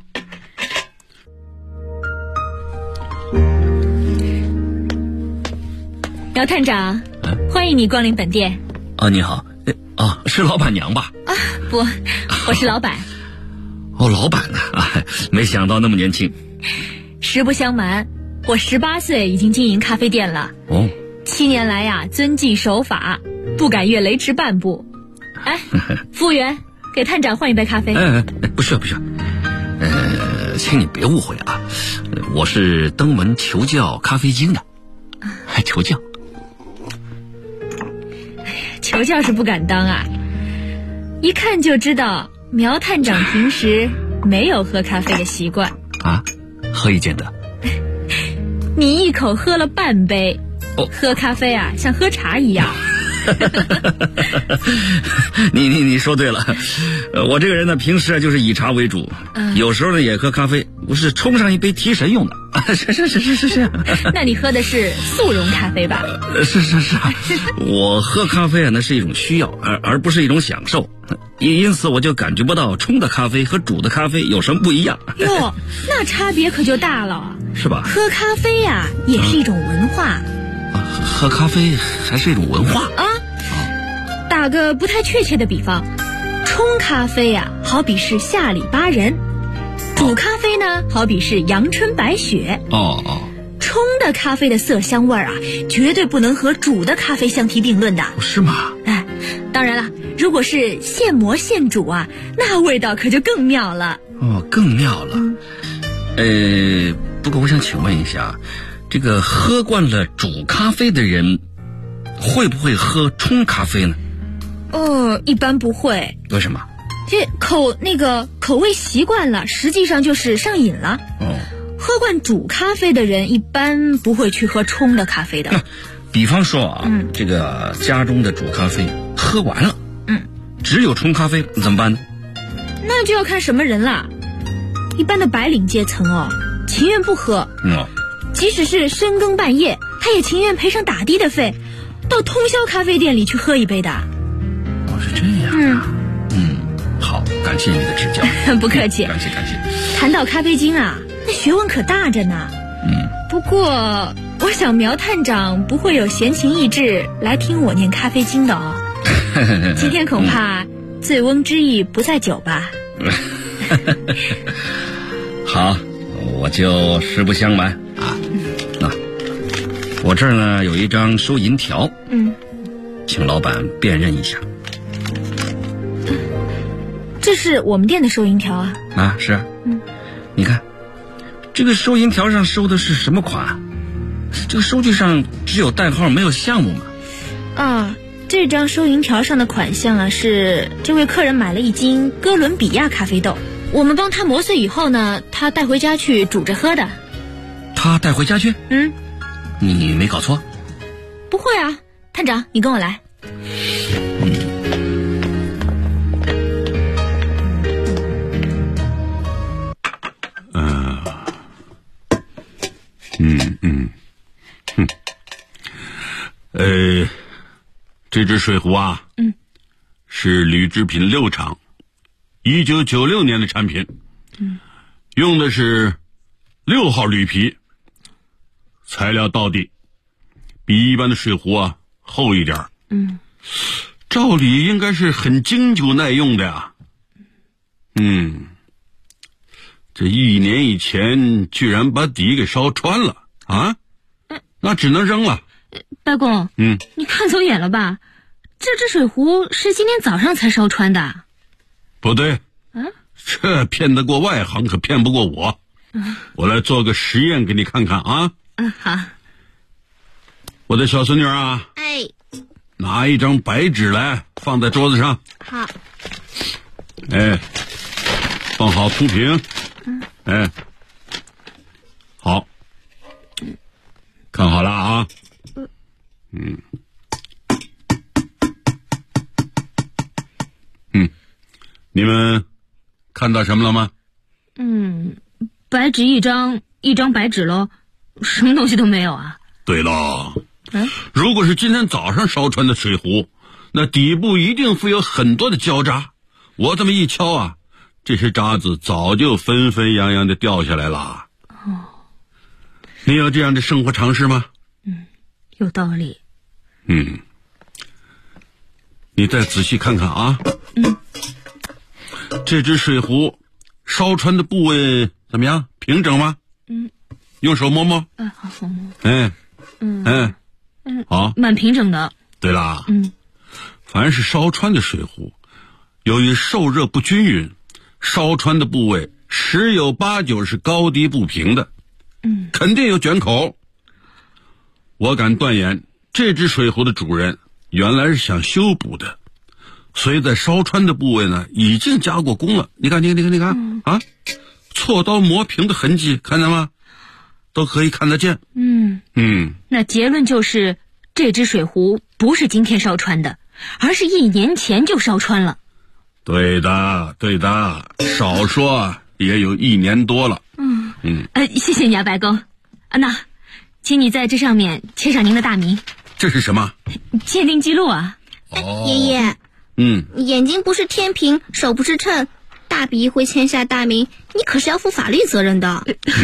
姚探长，欢迎你光临本店。 你好。是老板娘吧？ 不，我是老板。 老板呢？没想到那么年轻。 实不相瞒，我18岁已经经营咖啡店了。7年来遵纪守法，不敢越雷池半步。服务员，给探长换一杯咖啡。 不需要。请你别误会我是登门求教咖啡经的。求教？ 求教是不敢当一看就知道苗探长平时没有喝咖啡的习惯。 何以见得？ 你一口喝了半杯，喝咖啡像喝茶一样。 你说对了，我这个人呢，平时就是以茶为主，有时候呢也喝咖啡，我是冲上一杯提神用的。是。 那你喝的是速溶咖啡吧？ 是，我喝咖啡那是一种需要，而不是一种享受，因此我就感觉不到冲的咖啡和煮的咖啡有什么不一样。 哟，那差别可就大了， 是吧？ 喝咖啡也是一种文化。 喝咖啡还是一种文化打个不太确切的比方，冲咖啡好比是下里巴人，煮咖啡呢好比是阳春白雪。冲的咖啡的色香味绝对不能和煮的咖啡相提并论的。 是吗？ 当然了，如果是现磨现煮那味道可就更妙了。 更妙了。不过我想请问一下， 这个喝惯了煮咖啡的人，会不会喝冲咖啡呢？ 一般不会。 为什么？ 这口味习惯了，实际上就是上瘾了。喝惯煮咖啡的人一般不会去喝冲的咖啡的。 比方说啊，这个家中的煮咖啡喝完了，只有冲咖啡怎么办呢？ 那就要看什么人啦。一般的白领阶层情愿不喝。即使是深更半夜，他也情愿赔上打的的费，到通宵咖啡店里去喝一杯的。 是这样啊。好，感谢你的指教。 不客气。 感谢。 谈到咖啡经啊，那学问可大着呢。不过我想苗探长不会有闲情逸致来听我念咖啡经的哦。今天恐怕醉翁之意不在酒吧。 好，我就实不相瞒啊。我这儿呢有一张收银条，请老板辨认一下。 这是我们店的收银条啊。 是啊。你看这个收银条上收的是什么款？这个收据上只有代号没有项目嘛。 这张收银条上的款项是这位客人买了1斤哥伦比亚咖啡豆，我们帮他磨碎以后呢，他带回家去煮着喝的。 他带回家去？你没搞错？ 不会啊，探长你跟我来。 这只水壶啊，是铝制品6厂1996年的产品，用的是6号铝皮，材料到底，比一般的水壶啊厚一点。照理应该是很经久耐用的呀。这1年以前居然把底给烧穿了啊！那只能扔了。 白公，你看走眼了吧？这只水壶是今天早上才烧穿的。 不对，这骗得过外行，可骗不过我。我来做个实验给你看看啊。 好。 我的小孙女啊，拿一张白纸来，放在桌子上。 好。 放好涂瓶。好，看好了啊。你们看到什么了吗？ 白纸一张白纸咯，什么东西都没有啊。 对了，如果是今天早上烧穿的水壶，那底部一定会有很多的胶渣。我这么一敲啊，这些渣子早就纷纷扬扬的掉下来了。你有这样的生活常识吗？ 有道理。 你再仔细看看啊。这只水壶烧穿的部位怎么样？平整吗？用手摸摸。 好摸。 好， 蛮平整的。 对啦。凡是烧穿的水壶，由于受热不均匀，烧穿的部位十有八九是高低不平的。肯定有卷口。我敢断言，这只水壶的主人原来是想修补的，所以在烧穿的部位呢已经加过工了。你看锉刀磨平的痕迹看见吗？都可以看得见。 那结论就是这只水壶不是今天烧穿的，而是1年前就烧穿了。 对的，少说也有1年多了。 谢谢你啊，白公。那请你在这上面签上您的大名。 这是什么？ 鉴定记录啊。 爷爷，眼睛不是天平，手不是秤，大笔一挥签下大名，你可是要负法律责任的。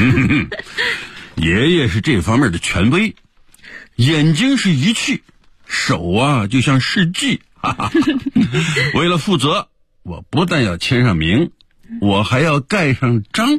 爷爷是这方面的权威，眼睛是仪器，手啊就像试剂。为了负责，我不但要签上名，我还要盖上章。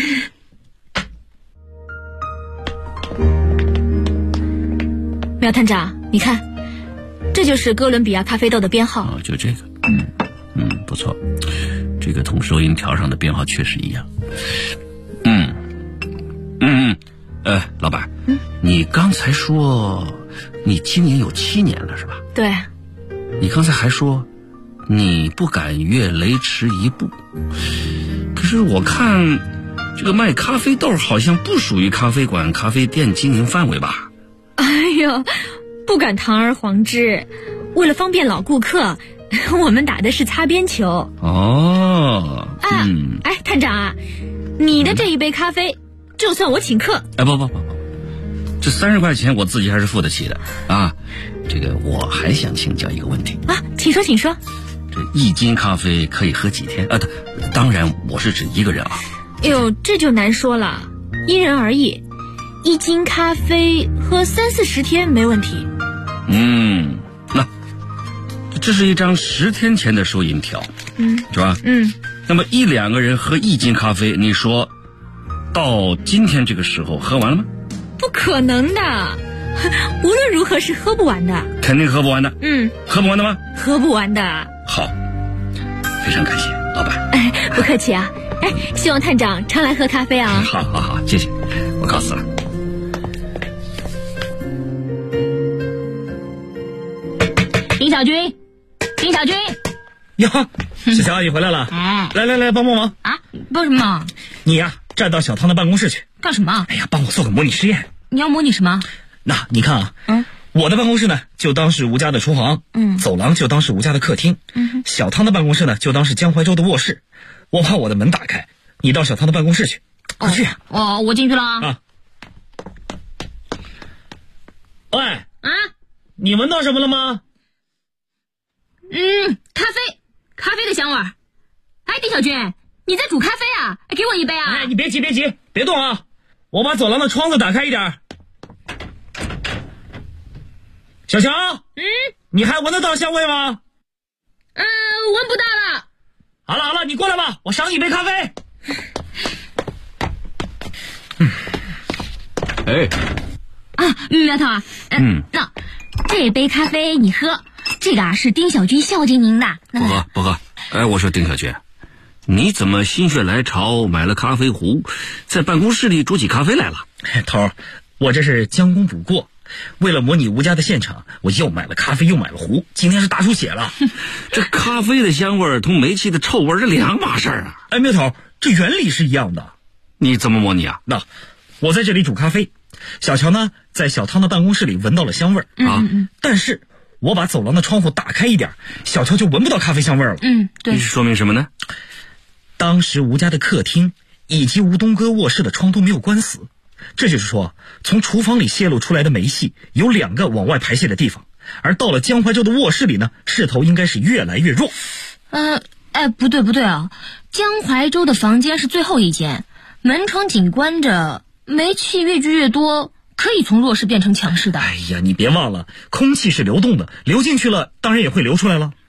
苗探长，你看，这就是哥伦比亚咖啡豆的编号。 就这个。不错，这个同收银条上的编号确实一样。老板， 你刚才说你经营有7年了是吧？ 对。 你刚才还说你不敢越雷池一步，可是我看这个卖咖啡豆好像不属于咖啡馆、咖啡店经营范围吧？ 哎呦，不敢堂而皇之，为了方便老顾客，我们打的是擦边球。 哦， 哎，探长啊，你的这一杯咖啡就算我请客。 哎，不，这30块钱我自己还是付得起的啊。这个我还想请教一个问题啊，请说。 这1斤咖啡可以喝几天啊？当然我是指一个人啊。 哎呦，这就难说了，因人而异。1斤咖啡喝30-40天没问题。 那这是一张10天前的收银条，是吧？那么1-2个人喝1斤咖啡，你说到今天这个时候喝完了吗？ 不可能的，无论如何是喝不完的。 肯定喝不完的。喝不完的吗？ 喝不完的。 好，非常感谢老板。 哎，不客气啊。哎，希望探长常来喝咖啡啊。 好，谢谢，我告辞了。 丁小军呀，小乔你回来了。来帮忙啊！帮什么忙？ 你呀，站到小汤的办公室去。 干什么？ 哎呀，帮我做个模拟实验。 你要模拟什么？ 那你看啊，我的办公室呢就当是吴家的厨房，走廊就当是吴家的客厅，小汤的办公室呢就当是江淮州的卧室。我把我的门打开，你到小汤的办公室去，快去。 我进去了啊。 喂，你闻到什么了吗？ 咖啡的香味儿。哎，丁小军，你在煮咖啡啊？给我一杯啊！ 哎，你别急，别动啊！我把走廊的窗子打开一点。小乔，你还闻得到香味吗？ 闻不到了。 好了，你过来吧，我赏你一杯咖啡。 苗头啊，那这杯咖啡你喝，这个是丁小军孝敬您的。 不喝。哎，我说丁小军，你怎么心血来潮买了咖啡壶，在办公室里煮起咖啡来了？ 头，我这是将功补过，为了模拟吴家的现场，我又买了咖啡又买了壶，今天是大出血了。 这咖啡的香味同煤气的臭味是两码事啊！ 哎，苗头，这原理是一样的。 你怎么模拟啊？ 那我在这里煮咖啡，小乔呢在小汤的办公室里闻到了香味啊，但是我把走廊的窗户打开一点，小乔就闻不到咖啡香味了。 对。 这是说明什么呢？ 当时吴家的客厅以及吴东哥卧室的窗都没有关死，这就是说，从厨房里泄露出来的煤气有2个往外排泄的地方，而到了江淮州的卧室里呢，势头应该是越来越弱。 不对啊，江淮州的房间是最后一间，门窗紧关着，煤气越聚越多，可以从弱势变成强势的。 哎呀，你别忘了，空气是流动的，流进去了，当然也会流出来了。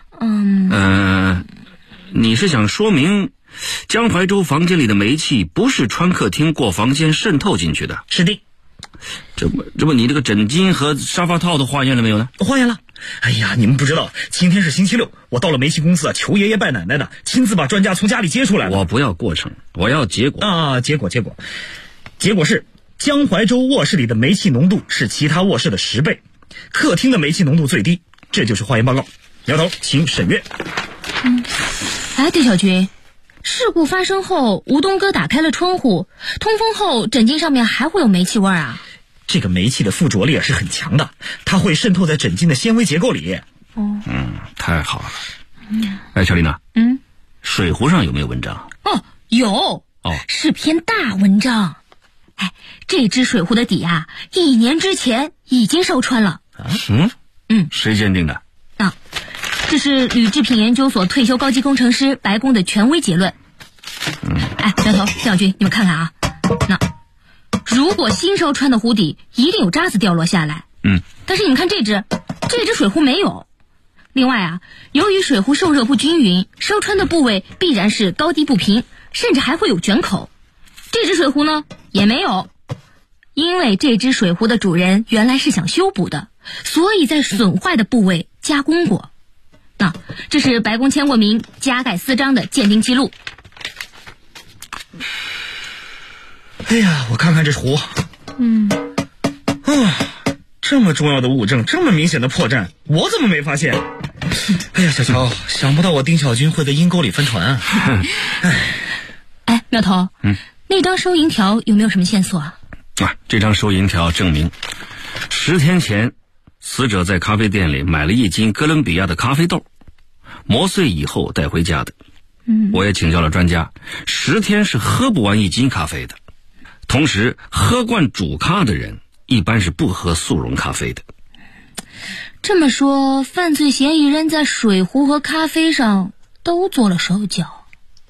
你是想说明江淮州房间里的煤气不是穿客厅过房间渗透进去的？ 是的。 这不你这个枕巾和沙发套都化验了没有呢？ 化验了。哎呀，你们不知道，今天是星期六，我到了煤气公司求爷爷拜奶奶的，亲自把专家从家里接出来了。 我不要过程，我要结果啊！结果是江淮州卧室里的煤气浓度是其他卧室的10倍，客厅的煤气浓度最低，这就是化验报告。苗头，请审阅。 丁小军，事故发生后，吴东哥打开了窗户，通风后枕巾上面还会有煤气味啊？ 这个煤气的附着力是很强的，它会渗透在枕巾的纤维结构里。 太好了。哎，乔丽娜，水壶上有没有文章？ 有。是篇大文章。哎，这只水壶的底啊，1年之前已经烧穿了。 谁鉴定的？ 这是铝制品研究所退休高级工程师白宫的权威结论。苗头、丁小军，你们看看啊，如果新烧穿的壶底一定有渣子掉落下来。但是你们看这只水壶没有。另外啊，由于水壶受热不均匀，烧穿的部位必然是高低不平，甚至还会有卷口。这只水壶呢也没有，因为这只水壶的主人原来是想修补的，所以在损坏的部位加工过。这是白宫签过名、加盖私章的鉴定记录。 哎呀，我看看这壶， 这么重要的物证，这么明显的破绽，我怎么没发现？哎呀，小乔，想不到我丁小军会在阴沟里翻船啊！ 哎，苗头，那张收银条有没有什么线索啊？ 这张收银条证明，10天前，死者在咖啡店里买了1斤哥伦比亚的咖啡豆，磨碎以后带回家的。我也请教了专家，10天是喝不完1斤咖啡的。同时，喝惯主咖的人一般是不喝速溶咖啡的。 这么说，犯罪嫌疑人在水壶和咖啡上都做了手脚。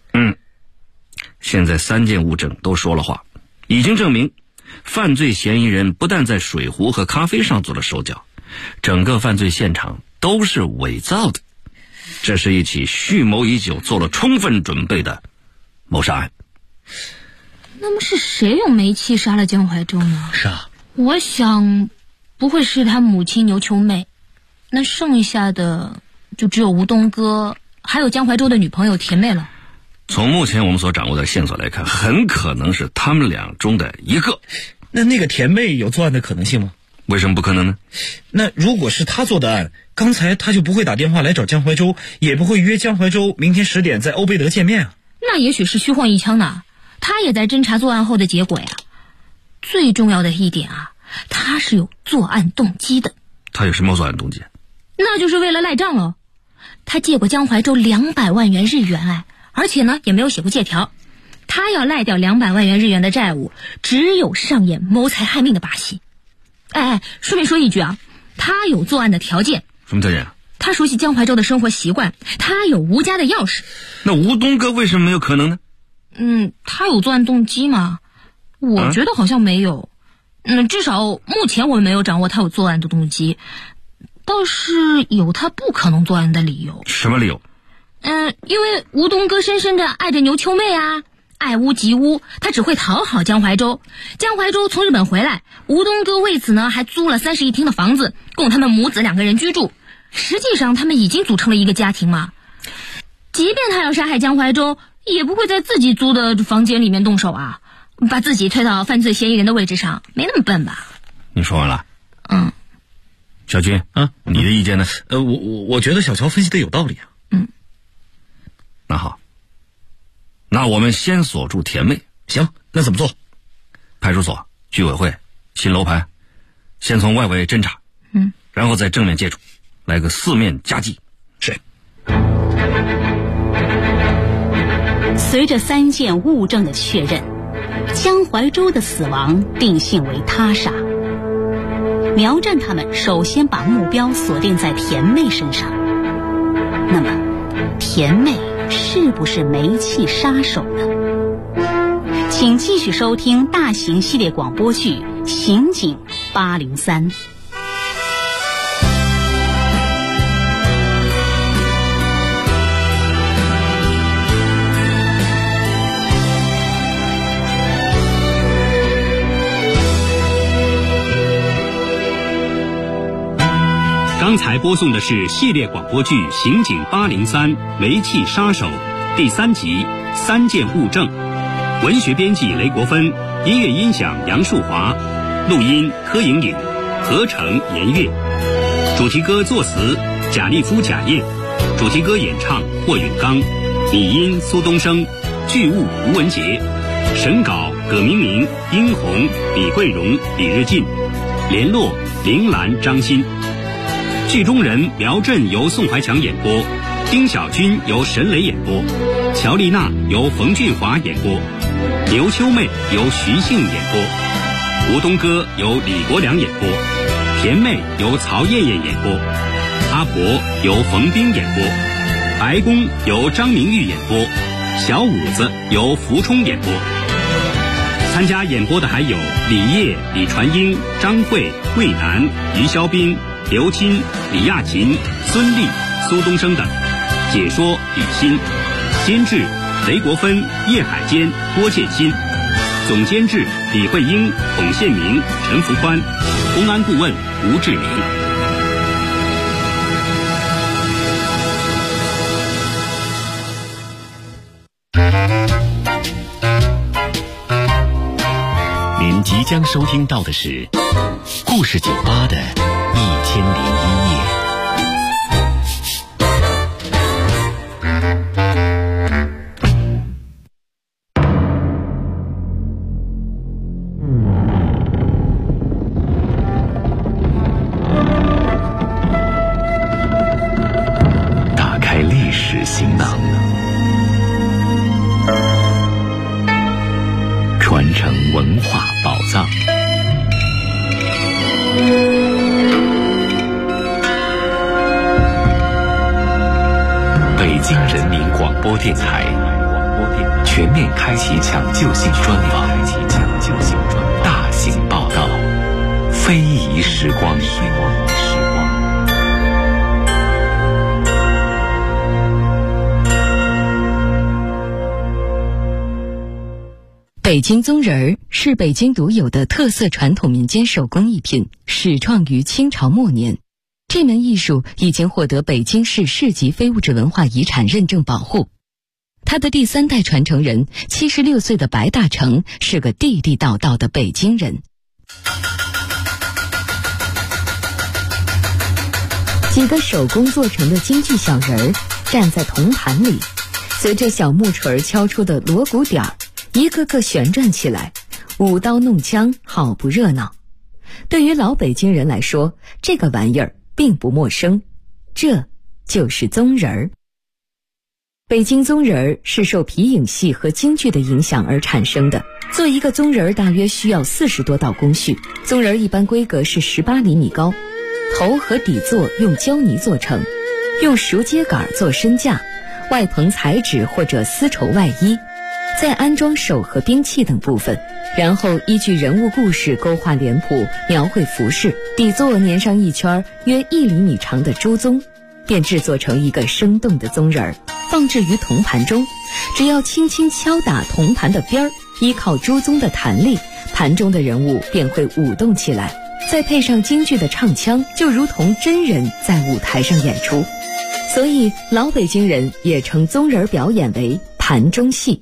现在3件物证都说了话，已经证明犯罪嫌疑人不但在水壶和咖啡上做了手脚，整个犯罪现场都是伪造的。这是一起蓄谋已久、做了充分准备的谋杀案。 那么是谁用煤气杀了江怀洲呢？ 是啊， 我想不会是他母亲牛秋妹，那剩下的就只有吴东哥还有江怀洲的女朋友田妹了。 从目前我们所掌握的线索来看，很可能是他们俩中的一个。 那个田妹有作案的可能性吗？ 为什么不可能呢？ 那如果是他做的案，刚才他就不会打电话来找江怀洲，也不会约江怀洲明天10点在欧贝德见面啊。 那也许是虚晃一枪呢，他也在侦查作案后的结果呀。最重要的一点啊，他是有作案动机的。 他有什么作案动机？ 那就是为了赖账了。他借过江怀洲200万元日元而且呢也没有写过借条。他要赖掉200万元日元的债务，只有上演谋财害命的把戏。顺便说一句啊，他有作案的条件。 什么条件？ 他熟悉江怀洲的生活习惯，他有吴家的钥匙。 那吴东哥为什么没有可能呢？ 他有作案动机吗？我觉得好像没有。至少目前我们没有掌握他有作案的动机，倒是有他不可能作案的理由。 什么理由？ 因为吴东哥深深的爱着牛秋妹啊，爱屋及乌，他只会讨好江怀洲。江怀洲从日本回来，吴东哥为此呢还租了30一厅的房子，供他们母子2个人居住。实际上他们已经组成了一个家庭嘛。即便他要杀害江怀洲，也不会在自己租的房间里面动手啊，把自己推到犯罪嫌疑人的位置上，没那么笨吧？ 你说完了？小军你的意见呢？ 我觉得小乔分析的有道理啊。 那好，那我们先锁住田妹。 行，那怎么做？ 派出所、居委会、新楼盘，先从外围侦查，然后再正面接触，来个4面夹击。 是。 随着3件物证的确认，江怀洲的死亡定性为他杀。苗战他们首先把目标锁定在田妹身上。那么，田妹是不是煤气杀手呢？请继续收听大型系列广播剧《刑警803》。 刚才播送的是系列广播剧《刑警803煤气杀手》第3集3件物证，文学编辑雷国芬，音乐音响杨树华，录音柯莹莹，合成严月，主题歌作词贾立夫、贾燕，主题歌演唱霍永刚，拟音苏东升，剧务吴文杰，审稿葛明明、殷红、李桂荣、李日进，联络林兰、张欣。剧中人苗震由宋怀强演播，丁小军由沈磊演播，乔丽娜由冯俊华演播，牛秋妹由徐杏演播，吴东哥由李国良演播，田妹由曹艳艳演播，阿婆由冯冰演播，白宫由张明玉演播，小五子由福冲演播。参加演播的还有李烨、李传英、张慧、魏楠、于肖斌、刘钦、李亚琴、孙俪、苏东升等。解说李欣，监制雷国芬、叶海坚、郭建新，总监制李慧英、孔宪明、陈福宽，公安顾问吴志明。 您即将将收听到的是故事酒吧的1001夜。打开历史行囊，传承文化宝藏。北京人民广播电台全面开启抢救性专访，大型报道，非遗时光。 北京宗人儿是北京独有的特色传统民间手工艺品，始创于清朝末年。这门艺术已经获得北京市市级非物质文化遗产认证保护。他的第3代传承人76岁的白大成是个地地道道的北京人。几个手工做成的京剧小人儿站在铜盘里，随着小木锤敲出的锣鼓点儿，一个个旋转起来，舞刀弄枪，好不热闹。对于老北京人来说，这个玩意儿并不陌生，这就是宗人儿。北京宗人儿是受皮影戏和京剧的影响而产生的。做一个宗人儿大约需要40多道工序，宗人儿一般规格是18厘米高，头和底座用胶泥做成，用熟秸秆做身架，外棚彩纸或者丝绸外衣，再安装手和兵器等部分，然后依据人物故事勾画脸谱，描绘服饰，底座粘上一圈约1厘米长的朱宗，便制作成一个生动的宗人儿，放置于铜盘中。只要轻轻敲打铜盘的边儿，依靠朱宗的弹力，盘中的人物便会舞动起来，再配上京剧的唱腔，就如同真人在舞台上演出。所以老北京人也称宗人表演为盘中戏。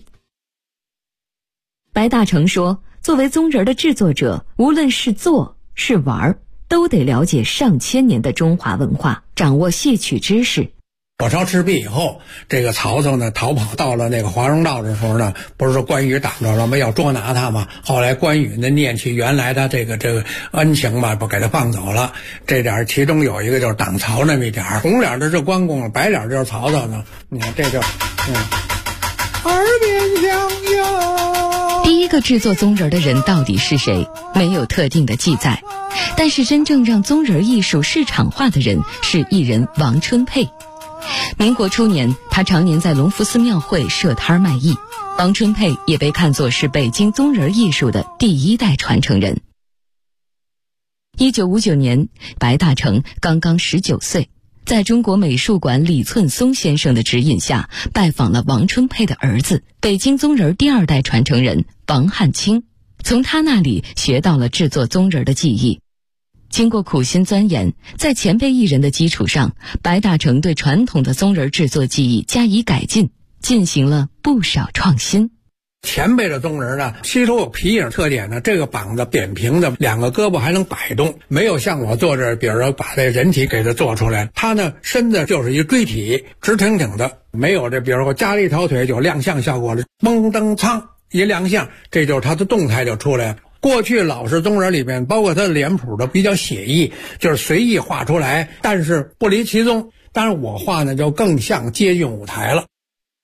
白大成说，作为宗人的制作者，无论是做是玩，都得了解上千年的中华文化，掌握戏曲知识。 火烧赤壁以后，这个曹操呢逃跑到了那个华容道的时候呢，不是说关羽挡着了吗？要捉拿他嘛。后来关羽呢念起原来的这个恩情嘛，不给他放走了。这点其中有一个就是挡曹那么一点，红脸的是关公，白脸就是曹操呢。你看这就耳边响哟。 第一个制作宗人的人到底是谁？没有特定的记载，但是真正让宗人艺术市场化的人是艺人王春佩。民国初年，他常年在隆福寺庙会设摊卖艺。王春佩也被看作是北京宗人艺术的第1代传承人。1959年，白大成刚刚19岁，在中国美术馆李寸松先生的指引下，拜访了王春佩的儿子，北京宗人第2代传承人王汉卿，从他那里学到了制作宗人的技艺。经过苦心钻研，在前辈艺人的基础上，白大成对传统的宗人制作技艺加以改进，进行了不少创新。 前辈的宗人呢，吸收有皮影特点呢，这个膀子扁平的，2个胳膊还能摆动，没有像我做这，比如说把这人体给它做出来，他呢身子就是一锥体，直挺挺的，没有这，比如说加了一条腿就亮相效果了，蒙登苍一亮相，这就是他的动态就出来了。过去老式宗人里面，包括他的脸谱都比较写意，就是随意画出来，但是不离其宗。当然我画呢就更像接近舞台了。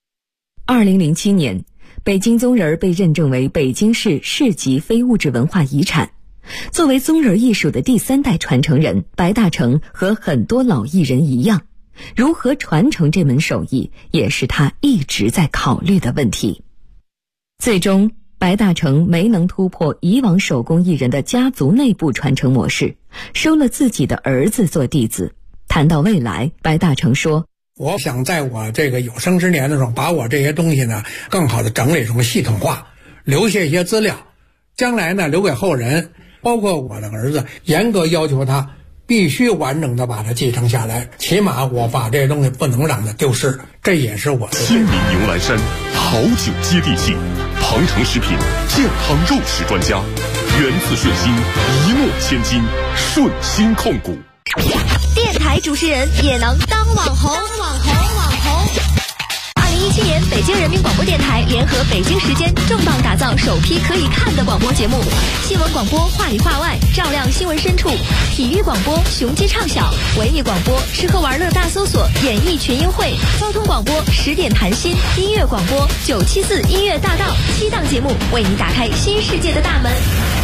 2007年，北京宗人被认证为北京市市级非物质文化遗产。作为宗人艺术的第3代传承人，白大成和很多老艺人一样，如何传承这门手艺，也是他一直在考虑的问题。最终白大成没能突破以往手工艺人的家族内部传承模式，收了自己的儿子做弟子。谈到未来，白大成说， 我想在我这个有生之年的时候，把我这些东西呢更好的整理成系统化，留下一些资料，将来呢留给后人，包括我的儿子，严格要求他必须完整的把它继承下来，起码我把这些东西不能让它丢失，这也是我的。 亲临牛栏山，好酒接地气，庞城食品健康肉食专家， 源自顺心，一诺千金，顺心控股。 电台主持人也能当网红。2017年，北京人民广播电台联合北京时间重磅打造首批可以看的广播节目：新闻广播话里话外，照亮新闻深处；体育广播雄鸡唱晓；文艺广播吃喝玩乐大搜索，演艺群英会；交通广播10点谈心；音乐广播974音乐大道，7档节目为你打开新世界的大门。